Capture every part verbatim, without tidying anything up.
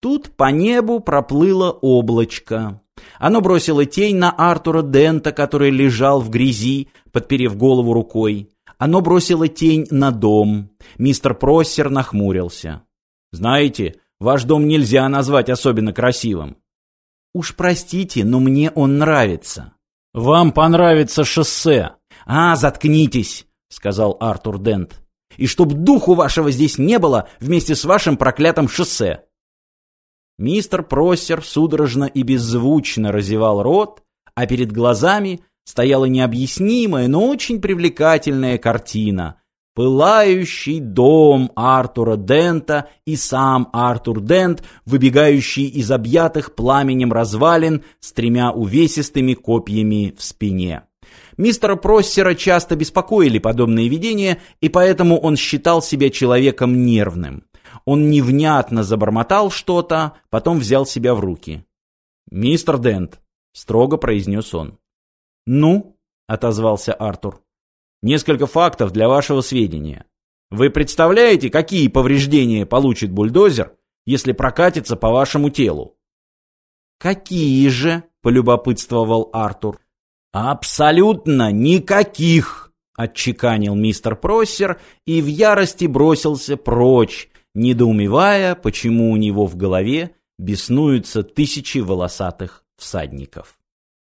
Тут по небу проплыло облачко. Оно бросило тень на Артура Дента, который лежал в грязи, подперев голову рукой. Оно бросило тень на дом. Мистер Проссер нахмурился. «Знаете, ваш дом нельзя назвать особенно красивым». «Уж простите, но мне он нравится». «Вам понравится шоссе». «А, заткнитесь», — сказал Артур Дент. «И чтоб духу вашего здесь не было вместе с вашим проклятым шоссе». Мистер Проссер судорожно и беззвучно разевал рот, а перед глазами стояла необъяснимая, но очень привлекательная картина. Пылающий дом Артура Дента и сам Артур Дент, выбегающий из объятых пламенем развалин с тремя увесистыми копьями в спине. Мистера Проссера часто беспокоили подобные видения, и поэтому он считал себя человеком нервным. Он невнятно забормотал что-то, потом взял себя в руки. «Мистер Дент», — строго произнес он. «Ну?» — отозвался Артур. «Несколько фактов для вашего сведения. Вы представляете, какие повреждения получит бульдозер, если прокатится по вашему телу?» «Какие же?» — полюбопытствовал Артур. «Абсолютно никаких!» — отчеканил мистер Проссер и в ярости бросился прочь, недоумевая, почему у него в голове беснуются тысячи волосатых всадников.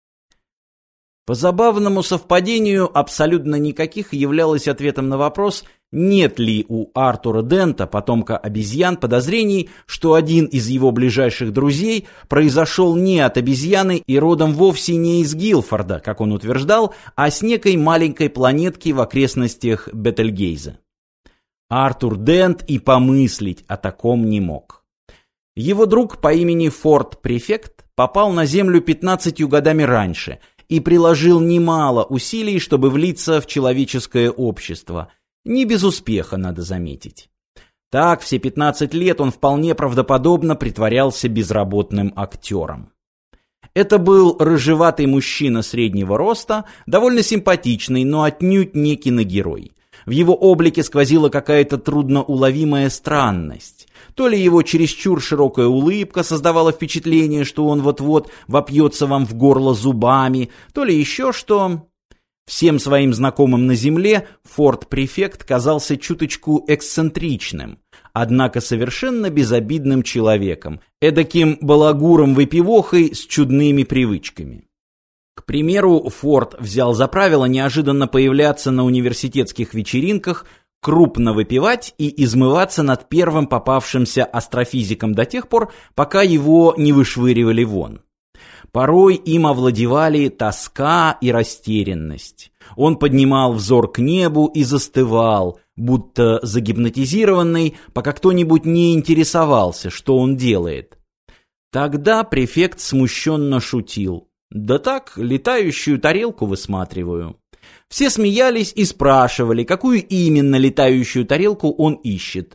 По забавному совпадению, абсолютно никаких являлось ответом на вопрос, нет ли у Артура Дента, потомка обезьян, подозрений, что один из его ближайших друзей произошел не от обезьяны и родом вовсе не из Гилфорда, как он утверждал, а с некой маленькой планетки в окрестностях Бетельгейза. Артур Дент и помыслить о таком не мог. Его друг по имени Форд Префект попал на Землю пятнадцатью годами раньше и приложил немало усилий, чтобы влиться в человеческое общество. Не без успеха, надо заметить. Так, все пятнадцать лет он вполне правдоподобно притворялся безработным актером. Это был рыжеватый мужчина среднего роста, довольно симпатичный, но отнюдь не киногерой. В его облике сквозила какая-то трудноуловимая странность. То ли его чересчур широкая улыбка создавала впечатление, что он вот-вот вопьется вам в горло зубами, то ли еще что. Всем своим знакомым на земле Форд-префект казался чуточку эксцентричным, однако совершенно безобидным человеком, эдаким балагуром-выпивохой с чудными привычками. К примеру, Форд взял за правило неожиданно появляться на университетских вечеринках, крупно выпивать и измываться над первым попавшимся астрофизиком до тех пор, пока его не вышвыривали вон. Порой им овладевали тоска и растерянность. Он поднимал взор к небу и застывал, будто загипнотизированный, пока кто-нибудь не интересовался, что он делает. Тогда префект смущенно шутил. «Да так, летающую тарелку высматриваю». Все смеялись и спрашивали, какую именно летающую тарелку он ищет.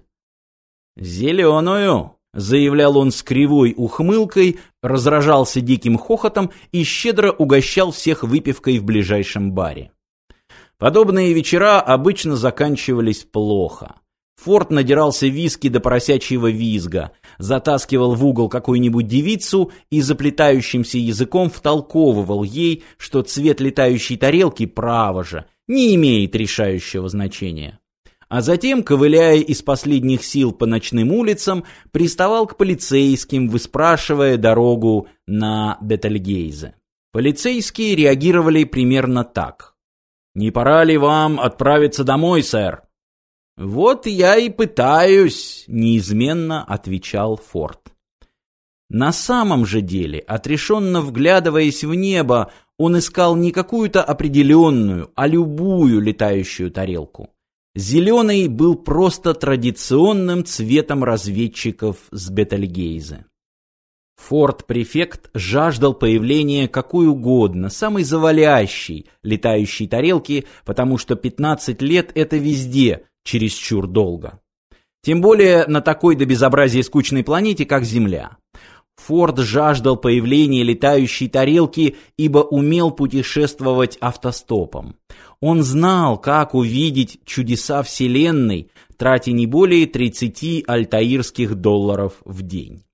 «Зеленую», — заявлял он с кривой ухмылкой, разражался диким хохотом и щедро угощал всех выпивкой в ближайшем баре. Подобные вечера обычно заканчивались плохо. Форд надирался виски до поросячьего визга, затаскивал в угол какую-нибудь девицу и заплетающимся языком втолковывал ей, что цвет летающей тарелки, право же, не имеет решающего значения. А затем, ковыляя из последних сил по ночным улицам, приставал к полицейским, выспрашивая дорогу на Бетельгейзе. Полицейские реагировали примерно так. «Не пора ли вам отправиться домой, сэр?» «Вот я и пытаюсь», — неизменно отвечал Форд. На самом же деле, отрешенно вглядываясь в небо, он искал не какую-то определенную, а любую летающую тарелку. Зеленый был просто традиционным цветом разведчиков с Бетельгейзе. Форд-префект жаждал появления какой угодно, самой завалящей летающей тарелки, потому что пятнадцать лет — это везде чересчур долго. Тем более на такой до безобразия скучной планете, как Земля. Форд жаждал появления летающей тарелки, ибо умел путешествовать автостопом. Он знал, как увидеть чудеса Вселенной, тратя не более тридцати альтаирских долларов в день.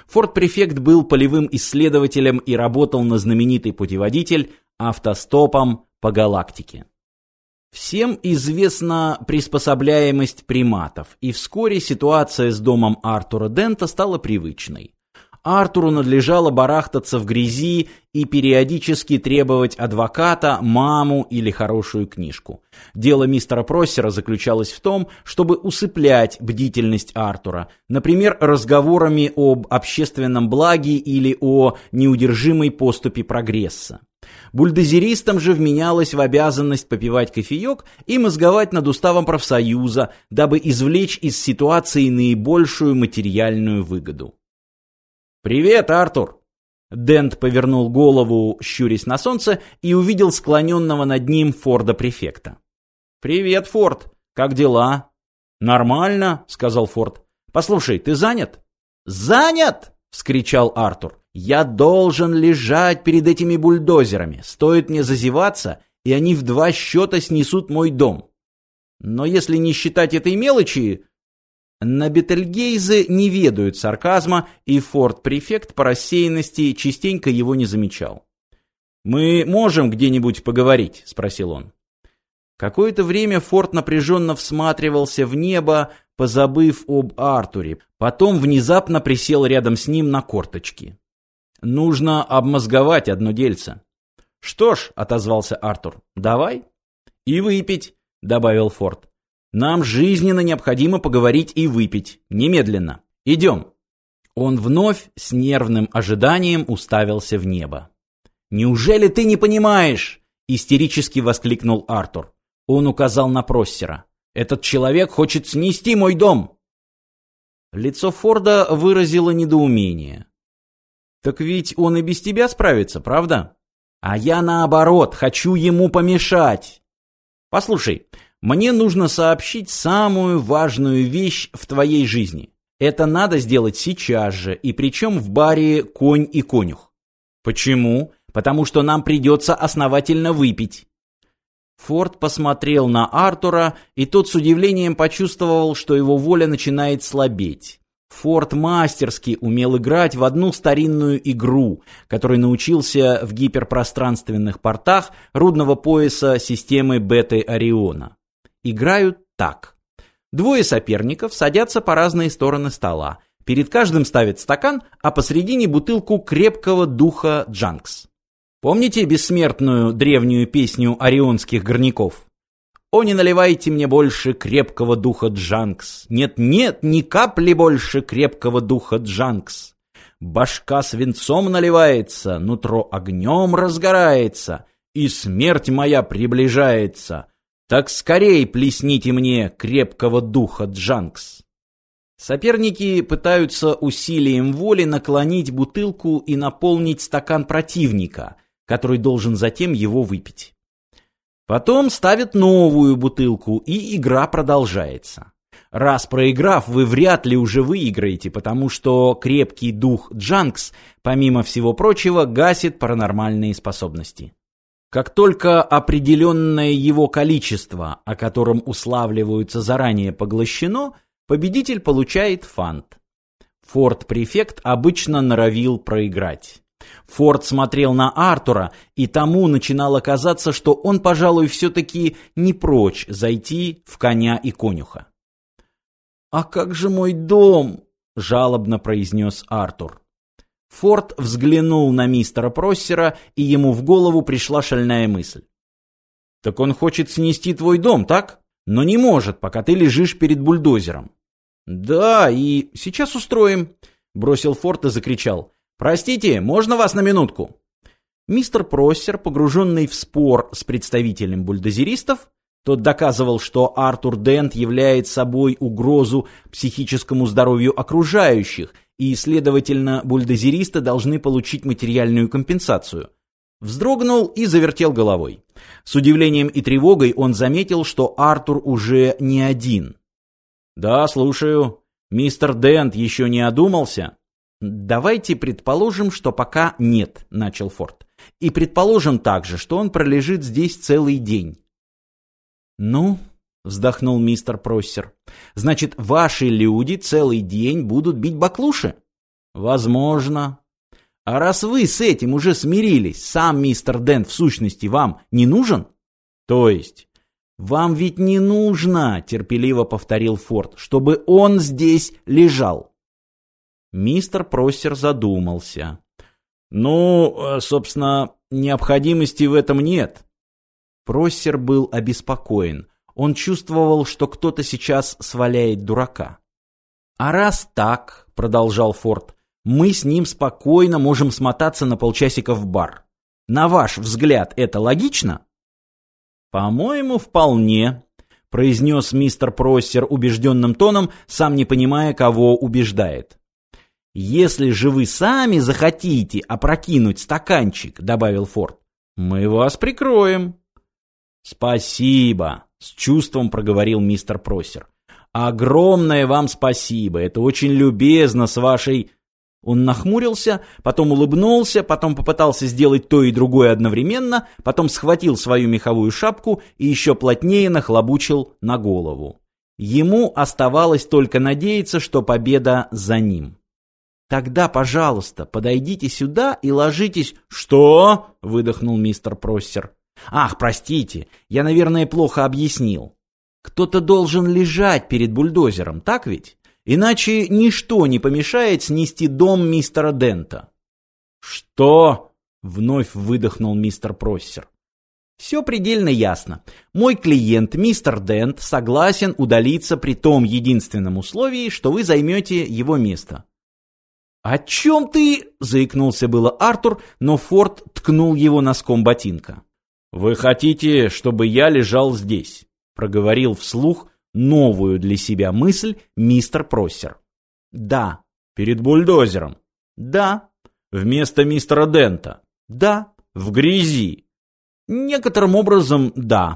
Форт-префект был полевым исследователем и работал на знаменитый путеводитель «Автостопом по галактике». Всем известна приспособляемость приматов, и вскоре ситуация с домом Артура Дента стала привычной. Артуру надлежало барахтаться в грязи и периодически требовать адвоката, маму или хорошую книжку. Дело мистера Проссера заключалось в том, чтобы усыплять бдительность Артура, например, разговорами об общественном благе или о неудержимой поступе прогресса. Бульдозеристам же вменялось в обязанность попивать кофеек и мозговать над уставом профсоюза, дабы извлечь из ситуации наибольшую материальную выгоду. «Привет, Артур!» Дент повернул голову, щурясь на солнце, и увидел склоненного над ним Форда-префекта. «Привет, Форд! Как дела?» «Нормально», — сказал Форд. «Послушай, ты занят?» «Занят!» — вскричал Артур. «Я должен лежать перед этими бульдозерами. Стоит мне зазеваться, и они в два счета снесут мой дом. Но если не считать этой мелочи...» На Бетельгейзе не ведают сарказма, и Форд-префект по рассеянности частенько его не замечал. «Мы можем где-нибудь поговорить?» — спросил он. Какое-то время Форд напряженно всматривался в небо, позабыв об Артуре. Потом внезапно присел рядом с ним на корточки. «Нужно обмозговать одно дельце». «Что ж», — отозвался Артур, — «давай». «И выпить», — добавил Форд. «Нам жизненно необходимо поговорить и выпить. Немедленно. Идем». Он вновь с нервным ожиданием уставился в небо. «Неужели ты не понимаешь?» — истерически воскликнул Артур. Он указал на Проссера. «Этот человек хочет снести мой дом!» Лицо Форда выразило недоумение. «Так ведь он и без тебя справится, правда? А я, наоборот, хочу ему помешать. Послушай, мне нужно сообщить самую важную вещь в твоей жизни. Это надо сделать сейчас же, и причем в баре «Конь и конюх». Почему? Потому что нам придется основательно выпить». Форд посмотрел на Артура, и тот с удивлением почувствовал, что его воля начинает слабеть. Форд мастерски умел играть в одну старинную игру, которой научился в гиперпространственных портах рудного пояса системы Беты Ориона. Играют так. Двое соперников садятся по разные стороны стола. Перед каждым ставят стакан, а посредине бутылку крепкого духа Джанкс. Помните бессмертную древнюю песню орионских горняков? «О, не наливайте мне больше крепкого духа Джанкс! Нет-нет, ни капли больше крепкого духа Джанкс! Башка свинцом наливается, нутро огнем разгорается, и смерть моя приближается! Так скорей плесните мне крепкого духа Джанкс!» Соперники пытаются усилием воли наклонить бутылку и наполнить стакан противника, который должен затем его выпить. Потом ставят новую бутылку, и игра продолжается. Раз проиграв, вы вряд ли уже выиграете, потому что крепкий дух Джанкс, помимо всего прочего, гасит паранормальные способности. Как только определенное его количество, о котором уславливаются заранее, поглощено, победитель получает фант. Форд-префект обычно норовил проиграть. Форд смотрел на Артура, и тому начинало казаться, что он, пожалуй, все-таки не прочь зайти в коня и конюха. «А как же мой дом?» — жалобно произнес Артур. Форд взглянул на мистера Проссера, и ему в голову пришла шальная мысль. «Так он хочет снести твой дом, так? Но не может, пока ты лежишь перед бульдозером». «Да, и сейчас устроим», — бросил Форд и закричал. «Простите, можно вас на минутку?» Мистер Проссер, погруженный в спор с представителем бульдозеристов, тот доказывал, что Артур Дент является собой угрозу психическому здоровью окружающих, и, следовательно, бульдозеристы должны получить материальную компенсацию. Вздрогнул и завертел головой. С удивлением и тревогой он заметил, что Артур уже не один. «Да, слушаю. Мистер Дент еще не одумался?» «Давайте предположим, что пока нет», — начал Форд. «И предположим также, что он пролежит здесь целый день». «Ну?» — вздохнул мистер Проссер. «Значит, ваши люди целый день будут бить баклуши?» Возможно. А раз вы с этим уже смирились, сам мистер Дент в сущности вам не нужен? То есть... «Вам ведь не нужно, — терпеливо повторил Форд, — чтобы он здесь лежал». Мистер Проссер задумался. «Ну, собственно, необходимости в этом нет». Проссер был обеспокоен. Он чувствовал, что кто-то сейчас сваляет дурака. «А раз так, — продолжал Форд, — мы с ним спокойно можем смотаться на полчасика в бар. На ваш взгляд, это логично?» «По-моему, вполне», — произнес мистер Проссер убежденным тоном, сам не понимая, кого убеждает. «Если же вы сами захотите опрокинуть стаканчик, — добавил Форд, — мы вас прикроем». «Спасибо», — с чувством проговорил мистер Проссер. «Огромное вам спасибо, это очень любезно с вашей...» Он нахмурился, потом улыбнулся, потом попытался сделать то и другое одновременно, потом схватил свою меховую шапку и еще плотнее нахлобучил на голову. Ему оставалось только надеяться, что победа за ним. «Тогда, пожалуйста, подойдите сюда и ложитесь...» «Что?» — выдохнул мистер Проссер. «Ах, простите, я, наверное, плохо объяснил. Кто-то должен лежать перед бульдозером, так ведь? Иначе ничто не помешает снести дом мистера Дента». «Что?» — вновь выдохнул мистер Проссер. «Все предельно ясно. Мой клиент, мистер Дент, согласен удалиться при том единственном условии, что вы займете его место». «О чем ты?» — заикнулся было Артур, но Форд ткнул его носком ботинка. «Вы хотите, чтобы я лежал здесь?» — проговорил вслух новую для себя мысль мистер Проссер. «Да». «Перед бульдозером?» «Да». «Вместо мистера Дента?» «Да». «В грязи?» «Некоторым образом, да».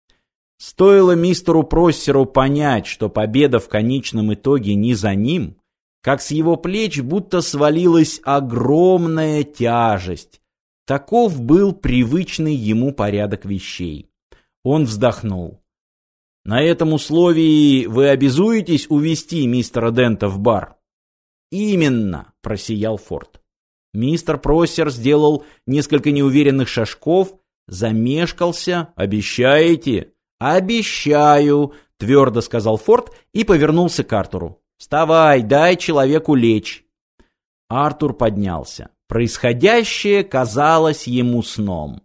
Стоило мистеру Проссеру понять, что победа в конечном итоге не за ним, как с его плеч будто свалилась огромная тяжесть. Таков был привычный ему порядок вещей. Он вздохнул. «На этом условии вы обязуетесь увести мистера Дента в бар?» «Именно», — просиял Форд. Мистер Проссер сделал несколько неуверенных шажков, замешкался. «Обещаете?» «Обещаю», — твердо сказал Форд и повернулся к Артуру. «Вставай, дай человеку лечь». Артур поднялся. Происходящее казалось ему сном.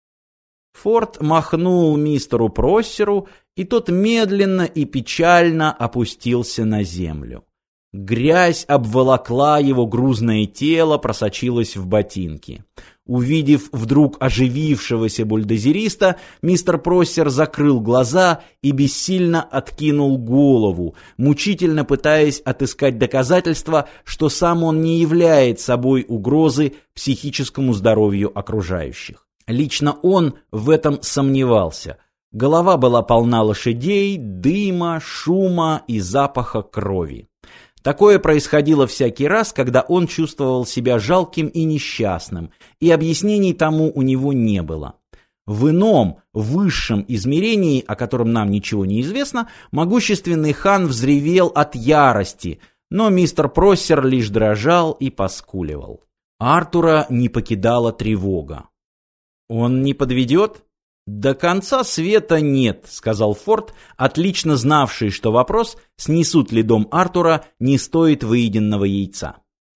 Форд махнул мистеру Проссеру, и тот медленно и печально опустился на землю. Грязь обволокла его грузное тело, просочилась в ботинки. Увидев вдруг оживившегося бульдозериста, мистер Проссер закрыл глаза и бессильно откинул голову, мучительно пытаясь отыскать доказательства, что сам он не является собой угрозы психическому здоровью окружающих. Лично он в этом сомневался. Голова была полна лошадей, дыма, шума и запаха крови. Такое происходило всякий раз, когда он чувствовал себя жалким и несчастным, и объяснений тому у него не было. В ином, высшем измерении, о котором нам ничего не известно, могущественный хан взревел от ярости, но мистер Проссер лишь дрожал и поскуливал. Артура не покидала тревога. «Он не подведет?» «До конца света нет», — сказал Форд, отлично знавший, что вопрос, снесут ли дом Артура, не стоит выеденного яйца.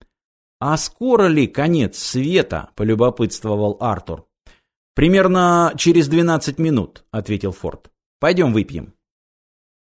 «А скоро ли конец света?» — полюбопытствовал Артур. «Примерно через двенадцать минут», — ответил Форд. «Пойдем выпьем».